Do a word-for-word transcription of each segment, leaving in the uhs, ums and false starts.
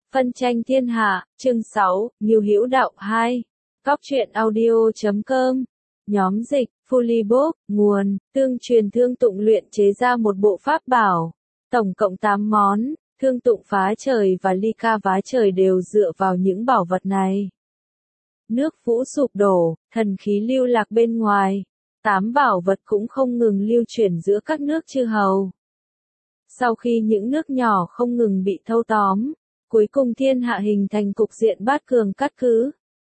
Phân tranh thiên hạ, chương sáu, Ngưu Hữu Đạo hai. Cóc truyện audio chấm com. Nhóm dịch, Fullybook, nguồn, tương truyền Thương Tụng luyện chế ra một bộ pháp bảo. Tổng cộng tám món, Thương Tụng phá trời và Ly Ca phá trời đều dựa vào những bảo vật này. Nước Vũ sụp đổ, thần khí lưu lạc bên ngoài. Tám bảo vật cũng không ngừng lưu chuyển giữa các nước chư hầu. Sau khi những nước nhỏ không ngừng bị thâu tóm, cuối cùng thiên hạ hình thành cục diện bát cường cát cứ.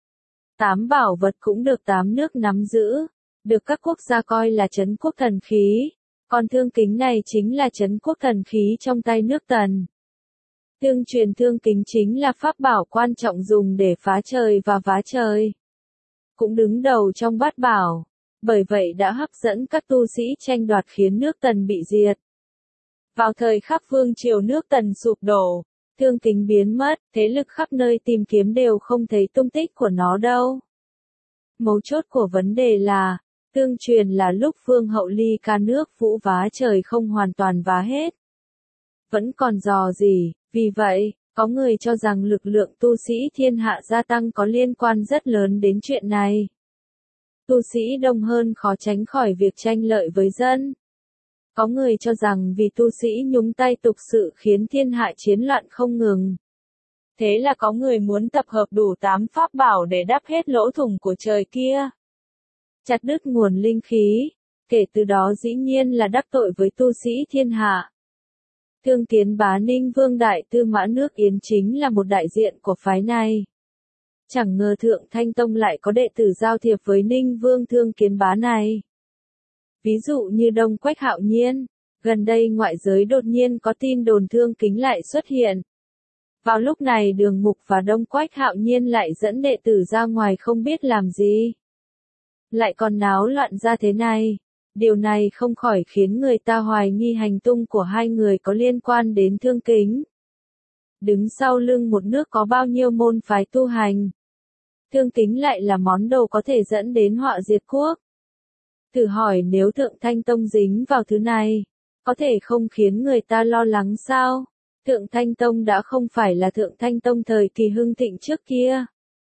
Tám bảo vật cũng được tám nước nắm giữ, được các quốc gia coi là trấn quốc thần khí, còn thương kính này chính là trấn quốc thần khí trong tay nước Tần. Tương truyền thương kính chính là pháp bảo quan trọng dùng để phá trời và vá trời. Cũng đứng đầu trong bát bảo, bởi vậy đã hấp dẫn các tu sĩ tranh đoạt khiến nước Tần bị diệt. Vào thời khắc vương triều nước Tần sụp đổ, thương kính biến mất, thế lực khắp nơi tìm kiếm đều không thấy tung tích của nó đâu. Mấu chốt của vấn đề là, tương truyền là lúc vương hậu Ly Ca nước Vũ vá trời không hoàn toàn vá hết. Vẫn còn dò gì, vì vậy, có người cho rằng lực lượng tu sĩ thiên hạ gia tăng có liên quan rất lớn đến chuyện này. Tu sĩ đông hơn khó tránh khỏi việc tranh lợi với dân. Có người cho rằng vì tu sĩ nhúng tay tục sự khiến thiên hạ chiến loạn không ngừng. Thế là có người muốn tập hợp đủ tám pháp bảo để đắp hết lỗ thủng của trời kia. Chặt đứt nguồn linh khí, kể từ đó dĩ nhiên là đắc tội với tu sĩ thiên hạ. Thương Kiến Bá Ninh Vương Đại Tư Mã nước Yến chính là một đại diện của phái này. Chẳng ngờ Thượng Thanh Tông lại có đệ tử giao thiệp với Ninh Vương Thương Kiến Bá này. Ví dụ như Đông Quách Hạo Nhiên, gần đây ngoại giới đột nhiên có tin đồn thương kính lại xuất hiện. Vào lúc này Đường Mục và Đông Quách Hạo Nhiên lại dẫn đệ tử ra ngoài không biết làm gì. Lại còn náo loạn ra thế này, điều này không khỏi khiến người ta hoài nghi hành tung của hai người có liên quan đến thương kính. Đứng sau lưng một nước có bao nhiêu môn phái tu hành. Thương kính lại là món đồ có thể dẫn đến họa diệt quốc. Thử hỏi nếu Thượng Thanh Tông dính vào thứ này, có thể không khiến người ta lo lắng sao? Thượng Thanh Tông đã không phải là Thượng Thanh Tông thời kỳ hưng thịnh trước kia.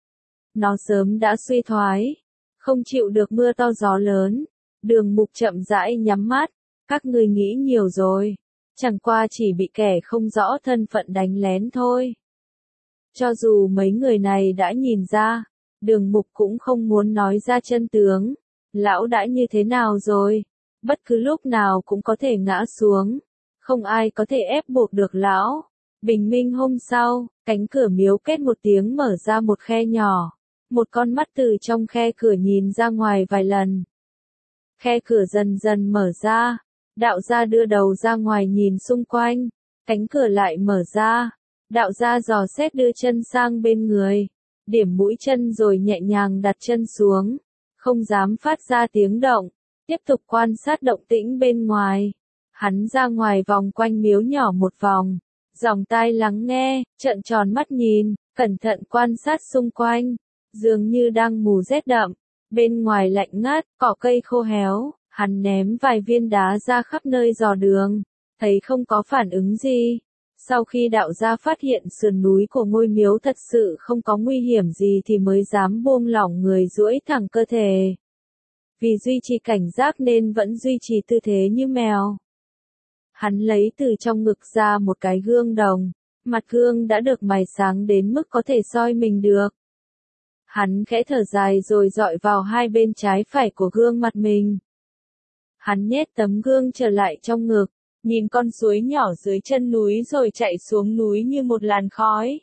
Nó sớm đã suy thoái, không chịu được mưa to gió lớn. Đường Mục chậm rãi nhắm mắt, các ngươi nghĩ nhiều rồi, chẳng qua chỉ bị kẻ không rõ thân phận đánh lén thôi. Cho dù mấy người này đã nhìn ra, Đường Mục cũng không muốn nói ra chân tướng. Lão đã như thế nào rồi? Bất cứ lúc nào cũng có thể ngã xuống. Không ai có thể ép buộc được lão. Bình minh hôm sau, cánh cửa miếu két một tiếng mở ra một khe nhỏ. Một con mắt từ trong khe cửa nhìn ra ngoài vài lần. Khe cửa dần dần mở ra. Đạo gia đưa đầu ra ngoài nhìn xung quanh. Cánh cửa lại mở ra. Đạo gia dò xét đưa chân sang bên người. Điểm mũi chân rồi nhẹ nhàng đặt chân xuống. Không dám phát ra tiếng động, tiếp tục quan sát động tĩnh bên ngoài. Hắn ra ngoài vòng quanh miếu nhỏ một vòng, dòng tai lắng nghe, trợn tròn mắt nhìn, cẩn thận quan sát xung quanh, dường như đang mù rét đậm, bên ngoài lạnh ngắt, cỏ cây khô héo, hắn ném vài viên đá ra khắp nơi dò đường, thấy không có phản ứng gì. Sau khi đạo gia phát hiện sườn núi của ngôi miếu thật sự không có nguy hiểm gì thì mới dám buông lỏng người duỗi thẳng cơ thể. Vì duy trì cảnh giác nên vẫn duy trì tư thế như mèo. Hắn lấy từ trong ngực ra một cái gương đồng, mặt gương đã được mài sáng đến mức có thể soi mình được. Hắn khẽ thở dài rồi dọi vào hai bên trái phải của gương mặt mình. Hắn nhét tấm gương trở lại trong ngực. Nhìn con suối nhỏ dưới chân núi rồi chạy xuống núi như một làn khói.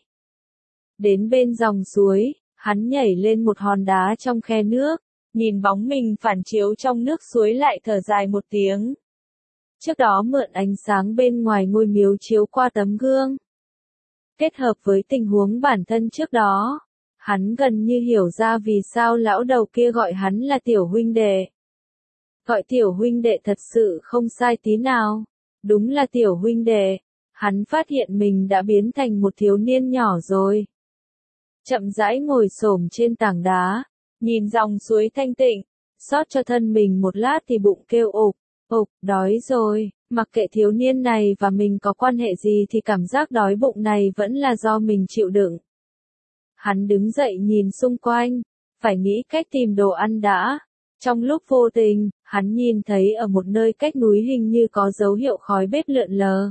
Đến bên dòng suối, hắn nhảy lên một hòn đá trong khe nước, nhìn bóng mình phản chiếu trong nước suối lại thở dài một tiếng. Trước đó mượn ánh sáng bên ngoài ngôi miếu chiếu qua tấm gương. Kết hợp với tình huống bản thân trước đó, hắn gần như hiểu ra vì sao lão đầu kia gọi hắn là tiểu huynh đệ. Gọi tiểu huynh đệ thật sự không sai tí nào. Đúng là tiểu huynh đệ, hắn phát hiện mình đã biến thành một thiếu niên nhỏ rồi. Chậm rãi ngồi xổm trên tảng đá, nhìn dòng suối thanh tịnh, xót cho thân mình một lát thì bụng kêu ộp, ộp, đói rồi, Mặc kệ thiếu niên này và mình có quan hệ gì thì cảm giác đói bụng này vẫn là do mình chịu đựng. Hắn đứng dậy nhìn xung quanh, phải nghĩ cách tìm đồ ăn đã. Trong lúc vô tình, hắn nhìn thấy ở một nơi cách núi hình như có dấu hiệu khói bếp lượn lờ.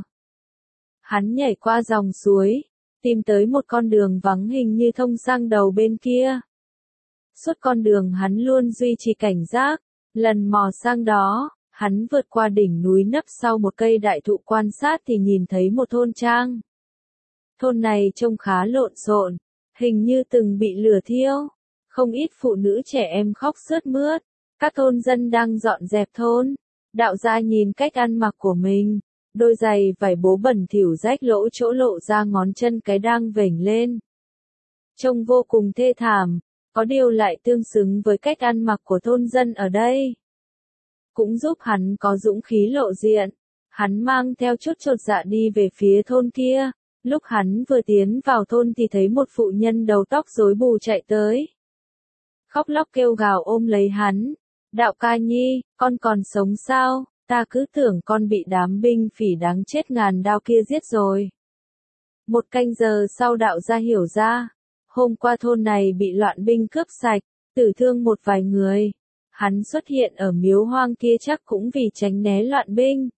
Hắn nhảy qua dòng suối, tìm tới một con đường vắng hình như thông sang đầu bên kia. Suốt con đường hắn luôn duy trì cảnh giác, lần mò sang đó, hắn vượt qua đỉnh núi nấp sau một cây đại thụ quan sát thì nhìn thấy một thôn trang. Thôn này trông khá lộn xộn, hình như từng bị lửa thiêu, không ít phụ nữ trẻ em khóc sướt mướt, các thôn dân đang dọn dẹp thôn. Đạo gia nhìn cách ăn mặc của mình, đôi giày vải bố bẩn thỉu rách lỗ chỗ lộ ra ngón chân cái đang vểnh lên. Trông vô cùng thê thảm, có điều lại tương xứng với cách ăn mặc của thôn dân ở đây. Cũng giúp hắn có dũng khí lộ diện, hắn mang theo chút chột dạ đi về phía thôn kia. Lúc hắn vừa tiến vào thôn thì thấy một phụ nhân đầu tóc rối bù chạy tới. Khóc lóc kêu gào ôm lấy hắn. Đạo ca nhi, con còn sống sao? Ta cứ tưởng con bị đám binh phỉ đáng chết ngàn đao kia giết rồi. Một canh giờ sau đạo gia hiểu ra. Hôm qua thôn này bị loạn binh cướp sạch, tử thương một vài người. Hắn xuất hiện ở miếu hoang kia chắc cũng vì tránh né loạn binh.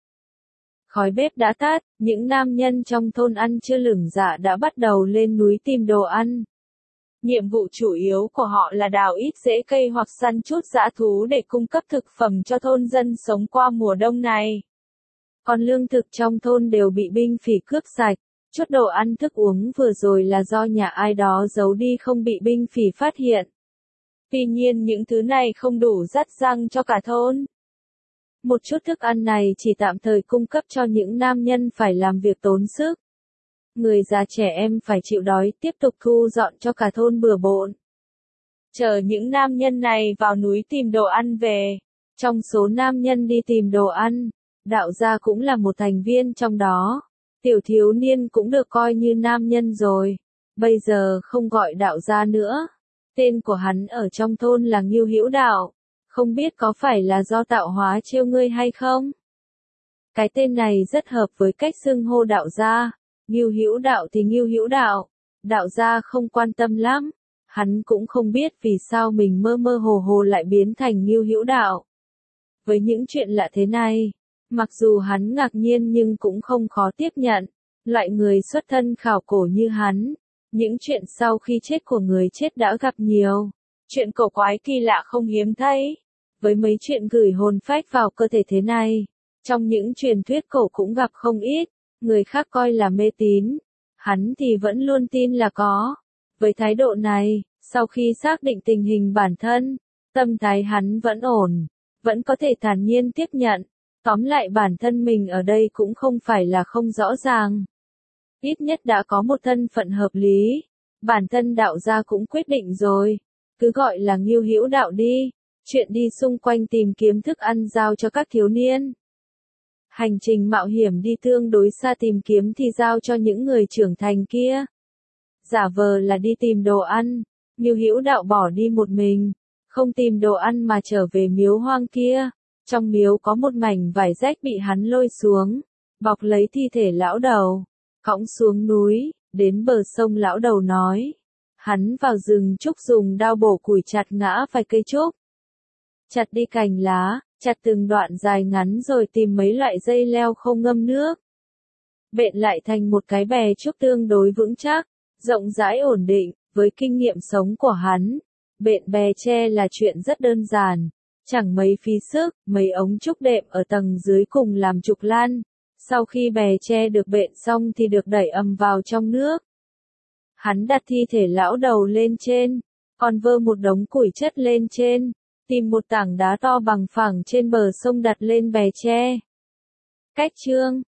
Khói bếp đã tắt, những nam nhân trong thôn ăn chưa lửng dạ đã bắt đầu lên núi tìm đồ ăn. Nhiệm vụ chủ yếu của họ là đào ít rễ cây hoặc săn chút dã thú để cung cấp thực phẩm cho thôn dân sống qua mùa đông này. Còn lương thực trong thôn đều bị binh phỉ cướp sạch, chút đồ ăn thức uống vừa rồi là do nhà ai đó giấu đi không bị binh phỉ phát hiện. Tuy nhiên những thứ này không đủ dắt răng cho cả thôn. Một chút thức ăn này chỉ tạm thời cung cấp cho những nam nhân phải làm việc tốn sức. Người già trẻ em phải chịu đói tiếp tục thu dọn cho cả thôn bừa bộn. Chờ những nam nhân này vào núi tìm đồ ăn về. Trong số nam nhân đi tìm đồ ăn, đạo gia cũng là một thành viên trong đó. Tiểu thiếu niên cũng được coi như nam nhân rồi. Bây giờ không gọi đạo gia nữa. Tên của hắn ở trong thôn là Ngưu Hữu Đạo. Không biết có phải là do tạo hóa trêu ngươi hay không? Cái tên này rất hợp với cách xưng hô đạo gia. Ngưu Hữu Đạo thì Ngưu Hữu Đạo. Đạo gia không quan tâm lắm. Hắn cũng không biết vì sao mình mơ mơ hồ hồ lại biến thành Ngưu Hữu Đạo. Với những chuyện lạ thế này, mặc dù hắn ngạc nhiên nhưng cũng không khó tiếp nhận. Loại người xuất thân khảo cổ như hắn, những chuyện sau khi chết của người chết đã gặp nhiều. Chuyện cổ quái kỳ lạ không hiếm thấy. Với mấy chuyện gửi hồn phách vào cơ thể thế này, trong những truyền thuyết cổ cũng gặp không ít. Người khác coi là mê tín, hắn thì vẫn luôn tin là có. Với thái độ này, sau khi xác định tình hình bản thân, tâm thái hắn vẫn ổn, vẫn có thể thản nhiên tiếp nhận. Tóm lại bản thân mình ở đây cũng không phải là không rõ ràng. Ít nhất đã có một thân phận hợp lý. Bản thân đạo gia cũng quyết định rồi. Cứ gọi là Ngưu Hữu Đạo đi. Chuyện đi xung quanh tìm kiếm thức ăn giao cho các thiếu niên. Hành trình mạo hiểm đi tương đối xa tìm kiếm thì giao cho những người trưởng thành kia. Giả vờ là đi tìm đồ ăn. Ngưu Hữu Đạo bỏ đi một mình. Không tìm đồ ăn mà trở về miếu hoang kia. Trong miếu có một mảnh vải rách bị hắn lôi xuống. Bọc lấy thi thể lão đầu. Cõng xuống núi, đến bờ sông lão đầu nói. Hắn vào rừng trúc dùng đao bổ củi chặt ngã vài cây trúc. Chặt đi cành lá, chặt từng đoạn dài ngắn rồi tìm mấy loại dây leo không ngâm nước. Bện lại thành một cái bè trúc tương đối vững chắc, rộng rãi ổn định, với kinh nghiệm sống của hắn. Bện bè tre là chuyện rất đơn giản, chẳng mấy phí sức, mấy ống trúc đệm ở tầng dưới cùng làm trục lan. Sau khi bè tre được bện xong thì được đẩy ầm vào trong nước. Hắn đặt thi thể lão đầu lên trên, còn vơ một đống củi chất lên trên, tìm một tảng đá to bằng phẳng trên bờ sông đặt lên bè tre. Cách chương